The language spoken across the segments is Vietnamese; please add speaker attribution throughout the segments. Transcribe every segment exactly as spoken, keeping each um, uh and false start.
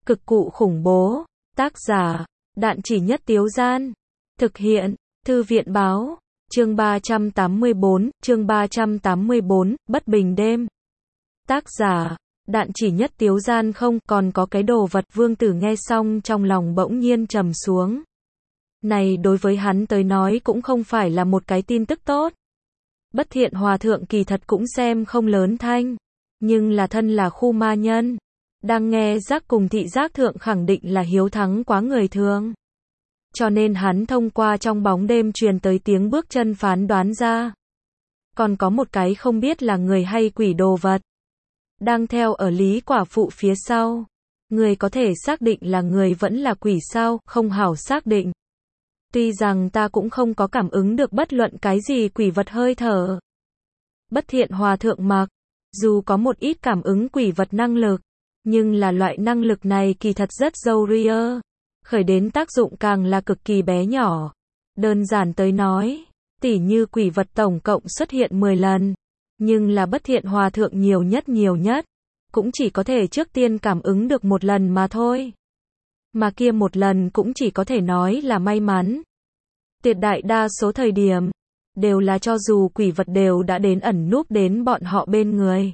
Speaker 1: Cực cụ khủng bố. Tác giả, Đạn Chỉ Nhất Tiếu Gian. Thực hiện, Thư viện Báo. Chương ba trăm tám mươi bốn, chương ba trăm tám mươi bốn, Bất Bình Đêm. Tác giả, Đạn Chỉ Nhất Tiếu Gian. Không, còn có cái đồ vật. Vương Tử nghe xong trong lòng bỗng nhiên trầm xuống. Này đối với hắn tới nói cũng không phải là một cái tin tức tốt. Bất Thiện Hòa Thượng kỳ thật cũng xem không lớn thanh. Nhưng là thân là khu ma nhân. Đang nghe giác cùng thị giác thượng khẳng định là hiếu thắng quá người thường. Cho nên hắn thông qua trong bóng đêm truyền tới tiếng bước chân phán đoán ra. Còn có một cái không biết là người hay quỷ đồ vật. Đang theo ở Lý quả phụ phía sau. Người có thể xác định là người vẫn là quỷ sao, không hảo xác định. Tuy rằng ta cũng không có cảm ứng được bất luận cái gì quỷ vật hơi thở. Bất Thiện Hòa Thượng mặc, dù có một ít cảm ứng quỷ vật năng lực, nhưng là loại năng lực này kỳ thật rất dâu ria, khởi đến tác dụng càng là cực kỳ bé nhỏ. Đơn giản tới nói, tỉ như quỷ vật tổng cộng xuất hiện mười lần, nhưng là Bất Thiện Hòa Thượng nhiều nhất nhiều nhất, cũng chỉ có thể trước tiên cảm ứng được một lần mà thôi. Mà kia một lần cũng chỉ có thể nói là may mắn. Tuyệt đại đa số thời điểm, đều là cho dù quỷ vật đều đã đến ẩn núp đến bọn họ bên người.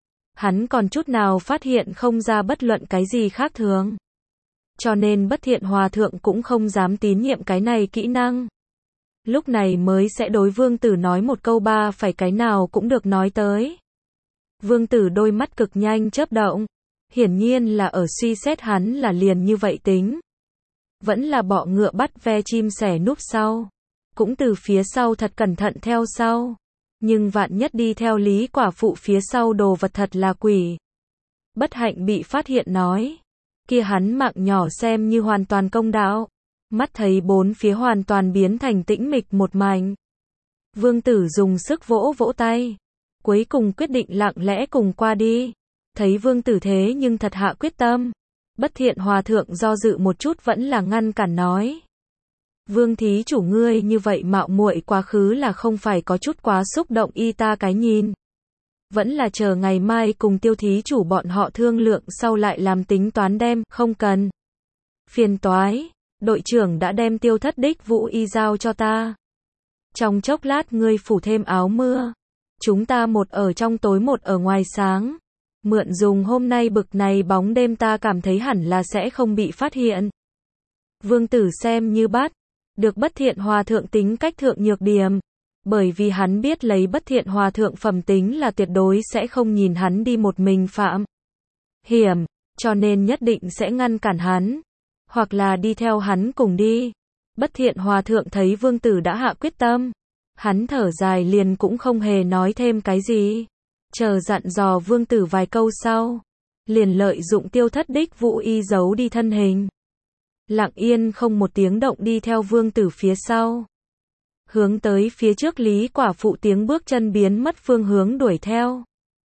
Speaker 1: Hắn còn chút nào phát hiện không ra bất luận cái gì khác thường. Cho nên Bất Thiện Hòa Thượng cũng không dám tín nhiệm cái này kỹ năng. Lúc này mới sẽ đối Vương Tử nói một câu ba phải cái nào cũng được nói tới. Vương Tử đôi mắt cực nhanh chớp động. Hiển nhiên là ở suy xét hắn là liền như vậy tính. Vẫn là bọ ngựa bắt ve chim sẻ núp sau. Cũng từ phía sau thật cẩn thận theo sau. Nhưng vạn nhất đi theo Lý quả phụ phía sau đồ vật thật là quỷ. Bất hạnh bị phát hiện nói. Kia hắn mạng nhỏ xem như hoàn toàn công đạo. Mắt thấy bốn phía hoàn toàn biến thành tĩnh mịch một mảnh. Vương Tử dùng sức vỗ vỗ tay. Cuối cùng quyết định lặng lẽ cùng qua đi. Thấy Vương Tử thế nhưng thật hạ quyết tâm. Bất Thiện Hòa Thượng do dự một chút vẫn là ngăn cản nói. Vương thí chủ ngươi như vậy mạo muội quá khứ là không phải có chút quá xúc động y ta cái nhìn. Vẫn là chờ ngày mai cùng Tiêu thí chủ bọn họ thương lượng sau lại làm tính toán đem, không cần. Phiền toái, đội trưởng đã đem Tiêu thất đích vũ y giao cho ta. Trong chốc lát ngươi phủ thêm áo mưa. Chúng ta một ở trong tối một ở ngoài sáng. Mượn dùng hôm nay bực này bóng đêm ta cảm thấy hẳn là sẽ không bị phát hiện. Vương Tử xem như bắt được Bất Thiện Hòa Thượng tính cách thượng nhược điểm. Bởi vì hắn biết lấy Bất Thiện Hòa Thượng phẩm tính là tuyệt đối sẽ không nhìn hắn đi một mình phạm hiểm, cho nên nhất định sẽ ngăn cản hắn. Hoặc là đi theo hắn cùng đi. Bất Thiện Hòa Thượng thấy Vương Tử đã hạ quyết tâm. Hắn thở dài liền cũng không hề nói thêm cái gì. Chờ dặn dò Vương Tử vài câu sau. Liền lợi dụng Tiêu thất đích vũ y giấu đi thân hình. Lặng yên không một tiếng động đi theo Vương Tử phía sau. Hướng tới phía trước Lý quả phụ tiếng bước chân biến mất phương hướng đuổi theo.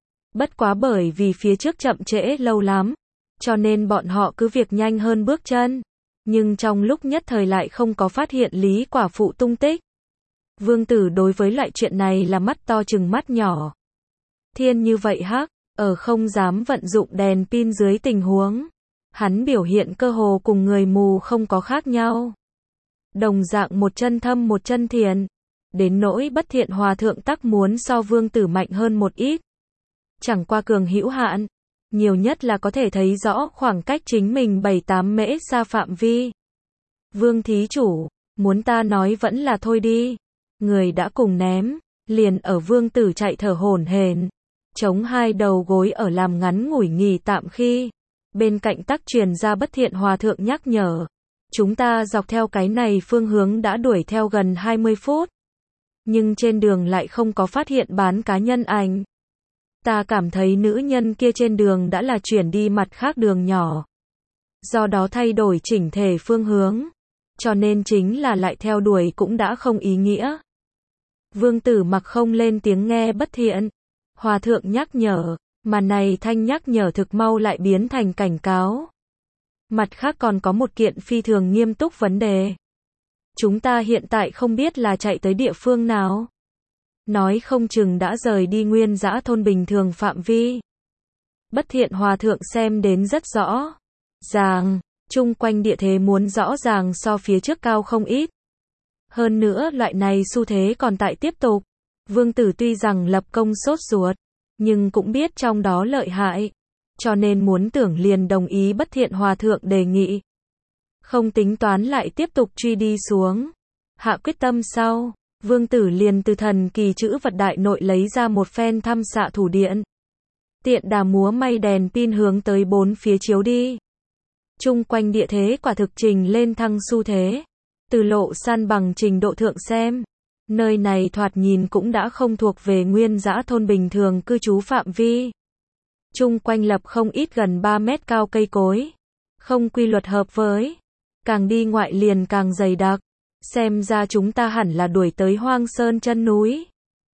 Speaker 1: Bất quá bởi vì phía trước chậm trễ lâu lắm. Cho nên bọn họ cứ việc nhanh hơn bước chân. Nhưng trong lúc nhất thời lại không có phát hiện Lý quả phụ tung tích. Vương Tử đối với loại chuyện này là mắt to chừng mắt nhỏ. Thiên như vậy hắc, ở không dám vận dụng đèn pin dưới tình huống. Hắn biểu hiện cơ hồ cùng người mù không có khác nhau. Đồng dạng một chân thâm một chân thiền. Đến nỗi Bất Thiện Hòa Thượng tắc muốn so Vương Tử mạnh hơn một ít. Chẳng qua cường hữu hạn. Nhiều nhất là có thể thấy rõ khoảng cách chính mình bảy tám mễ xa phạm vi. Vương thí chủ, muốn ta nói vẫn là thôi đi. Người đã cùng ném, liền ở Vương Tử chạy thở hổn hển, chống hai đầu gối ở làm ngắn ngủi nghỉ tạm khi. Bên cạnh tắc truyền ra Bất Thiện Hòa Thượng nhắc nhở. Chúng ta dọc theo cái này phương hướng đã đuổi theo gần hai mươi phút. Nhưng trên đường lại không có phát hiện bán cá nhân ảnh. Ta cảm thấy nữ nhân kia trên đường đã là chuyển đi mặt khác đường nhỏ. Do đó thay đổi chỉnh thể phương hướng. Cho nên chính là lại theo đuổi cũng đã không ý nghĩa. Vương Tử mặc không lên tiếng nghe Bất Thiện Hòa Thượng nhắc nhở. Mà này thanh nhắc nhở thực mau lại biến thành cảnh cáo. Mặt khác còn có một kiện phi thường nghiêm túc vấn đề. Chúng ta hiện tại không biết là chạy tới địa phương nào. Nói không chừng đã rời đi nguyên dã thôn bình thường phạm vi. Bất Thiện Hòa Thượng xem đến rất rõ. ràng, chung quanh địa thế muốn rõ ràng so phía trước cao không ít. Hơn nữa loại này xu thế còn tại tiếp tục. Vương Tử tuy rằng lập công sốt ruột, nhưng cũng biết trong đó lợi hại, cho nên muốn tưởng liền đồng ý Bất Thiện Hòa Thượng đề nghị. Không tính toán lại tiếp tục truy đi xuống. Hạ quyết tâm sau, Vương Tử liền từ thần kỳ chữ vật đại nội lấy ra một phen thăm xạ thủ điện. Tiện đà múa may đèn pin hướng tới bốn phía chiếu đi. Chung quanh địa thế quả thực trình lên thăng xu thế. Từ lộ san bằng trình độ thượng xem, nơi này thoạt nhìn cũng đã không thuộc về nguyên dã thôn bình thường cư trú phạm vi. Chung quanh lập không ít gần ba mét cao cây cối. Không quy luật hợp với. Càng đi ngoại liền càng dày đặc. Xem ra chúng ta hẳn là đuổi tới hoang sơn chân núi.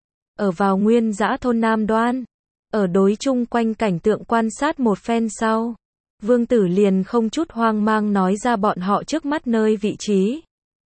Speaker 1: Ở vào nguyên dã thôn Nam Đoan. Ở đối chung quanh cảnh tượng quan sát một phen sau. Vương Tử liền không chút hoang mang nói ra bọn họ trước mắt nơi vị trí.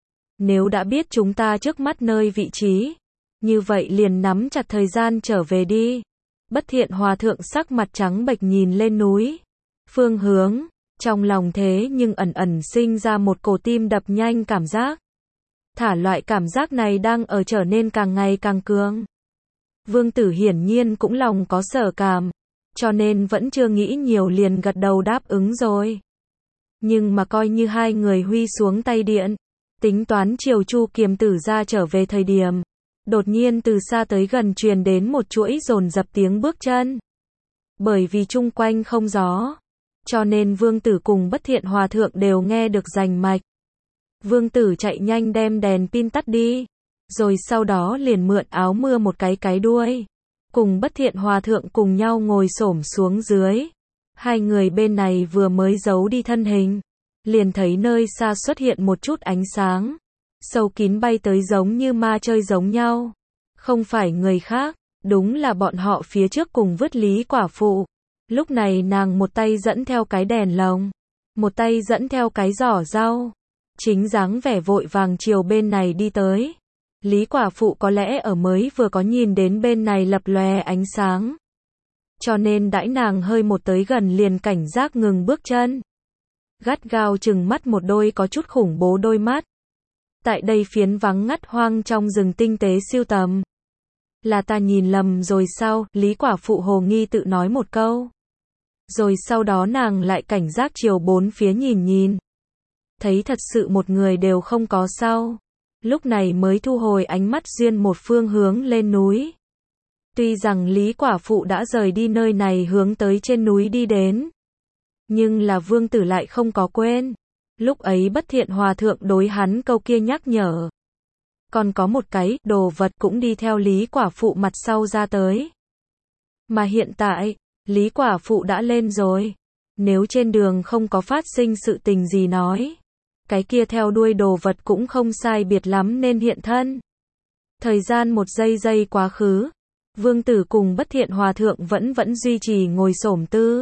Speaker 1: Nếu đã biết chúng ta trước mắt nơi vị trí, như vậy liền nắm chặt thời gian trở về đi. Bất Thiện Hòa Thượng sắc mặt trắng bệch nhìn lên núi. Phương hướng, trong lòng thế nhưng ẩn ẩn sinh ra một cổ tim đập nhanh cảm giác. Thả loại cảm giác này đang ở trở nên càng ngày càng cường. Vương Tử hiển nhiên cũng lòng có sở cảm, cho nên vẫn chưa nghĩ nhiều liền gật đầu đáp ứng rồi. Nhưng mà coi như hai người huy xuống tay điện, tính toán chiều Chu Kiềm Tử ra trở về thời điểm, đột nhiên từ xa tới gần truyền đến một chuỗi dồn dập tiếng bước chân. Bởi vì chung quanh không gió, cho nên Vương Tử cùng Bất Thiện Hòa Thượng đều nghe được rành mạch. Vương Tử chạy nhanh đem đèn pin tắt đi, rồi sau đó liền mượn áo mưa một cái cái đuôi, cùng Bất Thiện Hòa Thượng cùng nhau ngồi xổm xuống dưới. Hai người bên này vừa mới giấu đi thân hình, liền thấy nơi xa xuất hiện một chút ánh sáng, sâu kín bay tới giống như ma chơi giống nhau. Không phải người khác, đúng là bọn họ phía trước cùng vứt Lý Quả Phụ. Lúc này nàng một tay dẫn theo cái đèn lồng, một tay dẫn theo cái giỏ rau, chính dáng vẻ vội vàng chiều bên này đi tới. Lý Quả Phụ có lẽ ở mới vừa có nhìn đến bên này lập lòe ánh sáng, cho nên đãi nàng hơi một tới gần liền cảnh giác ngừng bước chân. Gắt gao chừng mắt một đôi có chút khủng bố đôi mắt. Tại đây phiến vắng ngắt hoang trong rừng tinh tế siêu tầm. Là ta nhìn lầm rồi sao? Lý Quả Phụ hồ nghi tự nói một câu. Rồi sau đó nàng lại cảnh giác chiều bốn phía nhìn nhìn. Thấy thật sự một người đều không có sau. Lúc này mới thu hồi ánh mắt duyên một phương hướng lên núi. Tuy rằng Lý Quả Phụ đã rời đi nơi này hướng tới trên núi đi đến, nhưng là Vương Tử lại không có quên. Lúc ấy Bất Thiện Hòa Thượng đối hắn câu kia nhắc nhở. Còn có một cái đồ vật cũng đi theo Lý Quả Phụ mặt sau ra tới. Mà hiện tại, Lý Quả Phụ đã lên rồi. Nếu trên đường không có phát sinh sự tình gì nói, cái kia theo đuôi đồ vật cũng không sai biệt lắm nên hiện thân. Thời gian một giây giây quá khứ, Vương Tử cùng Bất Thiện Hòa Thượng vẫn vẫn duy trì ngồi xổm tư.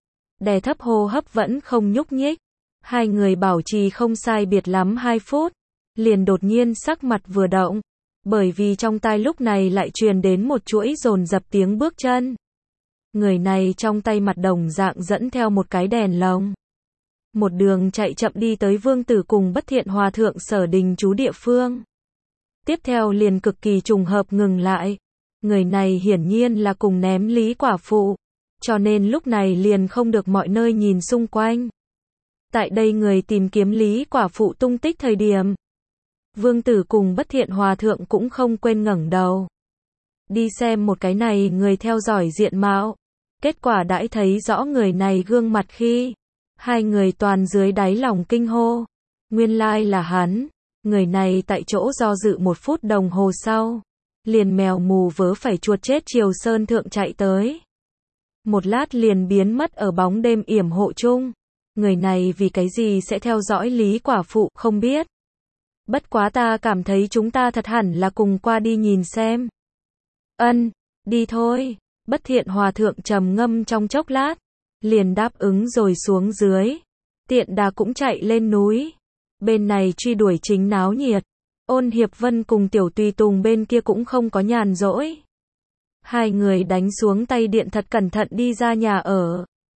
Speaker 1: Đè thấp hô hấp vẫn không nhúc nhích. Hai người bảo trì không sai biệt lắm hai phút, liền đột nhiên sắc mặt vừa động, bởi vì trong tai lúc này lại truyền đến một chuỗi dồn dập tiếng bước chân. Người này trong tay mặt đồng dạng dẫn theo một cái đèn lồng. Một đường chạy chậm đi tới Vương Tử cùng Bất Thiện Hòa Thượng sở đình trú địa phương. Tiếp theo liền cực kỳ trùng hợp ngừng lại. Người này hiển nhiên là cùng ném Lý Quả Phụ, cho nên lúc này liền không được mọi nơi nhìn xung quanh. Tại đây người tìm kiếm Lý Quả Phụ tung tích thời điểm, Vương Tử cùng Bất Thiện Hòa Thượng cũng không quên ngẩng đầu đi xem một cái này người theo dõi diện mạo. Kết quả đãi thấy rõ người này gương mặt khi, hai người toàn dưới đáy lòng kinh hô. Nguyên lai là hắn. Người này tại chỗ do dự một phút đồng hồ sau, liền mèo mù vớ phải chuột chết chiều sơn thượng chạy tới. Một lát liền biến mất ở bóng đêm yểm hộ chung. Người này vì cái gì sẽ theo dõi Lý Quả Phụ, không biết. Bất quá ta cảm thấy chúng ta thật hẳn là cùng qua đi nhìn xem. Ân, đi thôi. Bất Thiện Hòa Thượng trầm ngâm trong chốc lát, liền đáp ứng rồi xuống dưới. Tiện đà cũng chạy lên núi. Bên này truy đuổi chính náo nhiệt. Ôn Hiệp Vân cùng Tiểu Tùy Tùng bên kia cũng không có nhàn rỗi. Hai người đánh xuống tay điện thật cẩn thận đi ra nhà ở.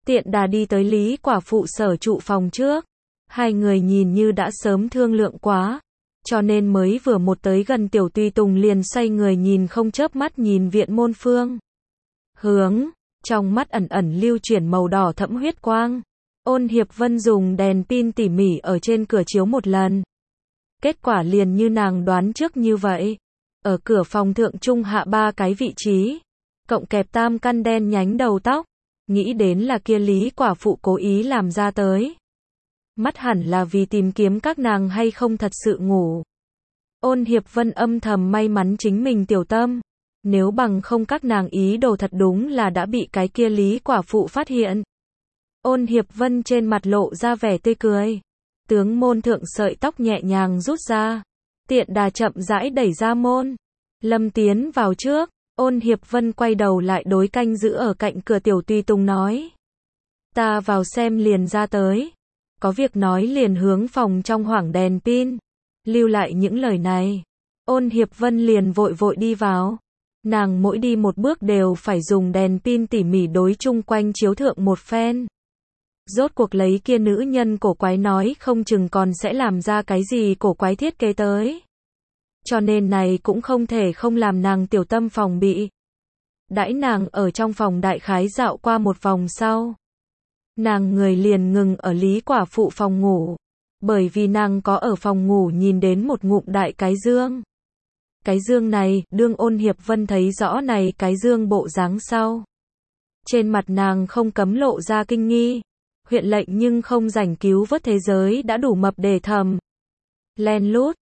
Speaker 1: Tiện đà đi tới Lý quả phụ sở trụ phòng trước. Hai người nhìn như đã sớm thương lượng quá, cho nên mới vừa một tới gần Tiểu Tùy Tùng liền xoay người nhìn không chớp mắt nhìn viện môn phương hướng, trong mắt ẩn ẩn lưu chuyển màu đỏ thẫm huyết quang. Ôn Hiệp Vân dùng đèn pin tỉ mỉ ở trên cửa chiếu một lần. Kết quả liền như nàng đoán trước như vậy. Ở cửa phòng thượng trung hạ ba cái vị trí, cộng kẹp tam căn đen nhánh đầu tóc, nghĩ đến là kia Lý quả phụ cố ý làm ra tới. Mắt hẳn là vì tìm kiếm các nàng hay không thật sự ngủ. Ôn Hiệp Vân âm thầm may mắn chính mình tiểu tâm. Nếu bằng không các nàng ý đồ thật đúng là đã bị cái kia Lý quả phụ phát hiện. Ôn Hiệp Vân trên mặt lộ ra vẻ tươi cười. Tướng môn thượng sợi tóc nhẹ nhàng rút ra. Tiện đà chậm rãi đẩy ra môn. Lâm tiến vào trước. Ôn Hiệp Vân quay đầu lại đối canh giữ ở cạnh cửa Tiểu Tùy Tùng nói. Ta vào xem liền ra tới. Có việc nói liền hướng phòng trong hoảng đèn pin. Lưu lại những lời này. Ôn Hiệp Vân liền vội vội đi vào. Nàng mỗi đi một bước đều phải dùng đèn pin tỉ mỉ đối chung quanh chiếu thượng một phen. Rốt cuộc lấy kia nữ nhân cổ quái nói không chừng còn sẽ làm ra cái gì cổ quái thiết kế tới. Cho nên này cũng không thể không làm nàng tiểu tâm phòng bị. Đãi nàng ở trong phòng đại khái dạo qua một vòng sau. Nàng người liền ngừng ở Lý quả phụ phòng ngủ. Bởi vì nàng có ở phòng ngủ nhìn đến một ngụm đại cái dương. Cái dương này, đương Ôn Hiệp Vân thấy rõ này cái dương bộ dáng sau. Trên mặt nàng không cấm lộ ra kinh nghi. Huyện lệnh nhưng không rảnh cứu vớt thế giới đã đủ mập để thầm. Len lút,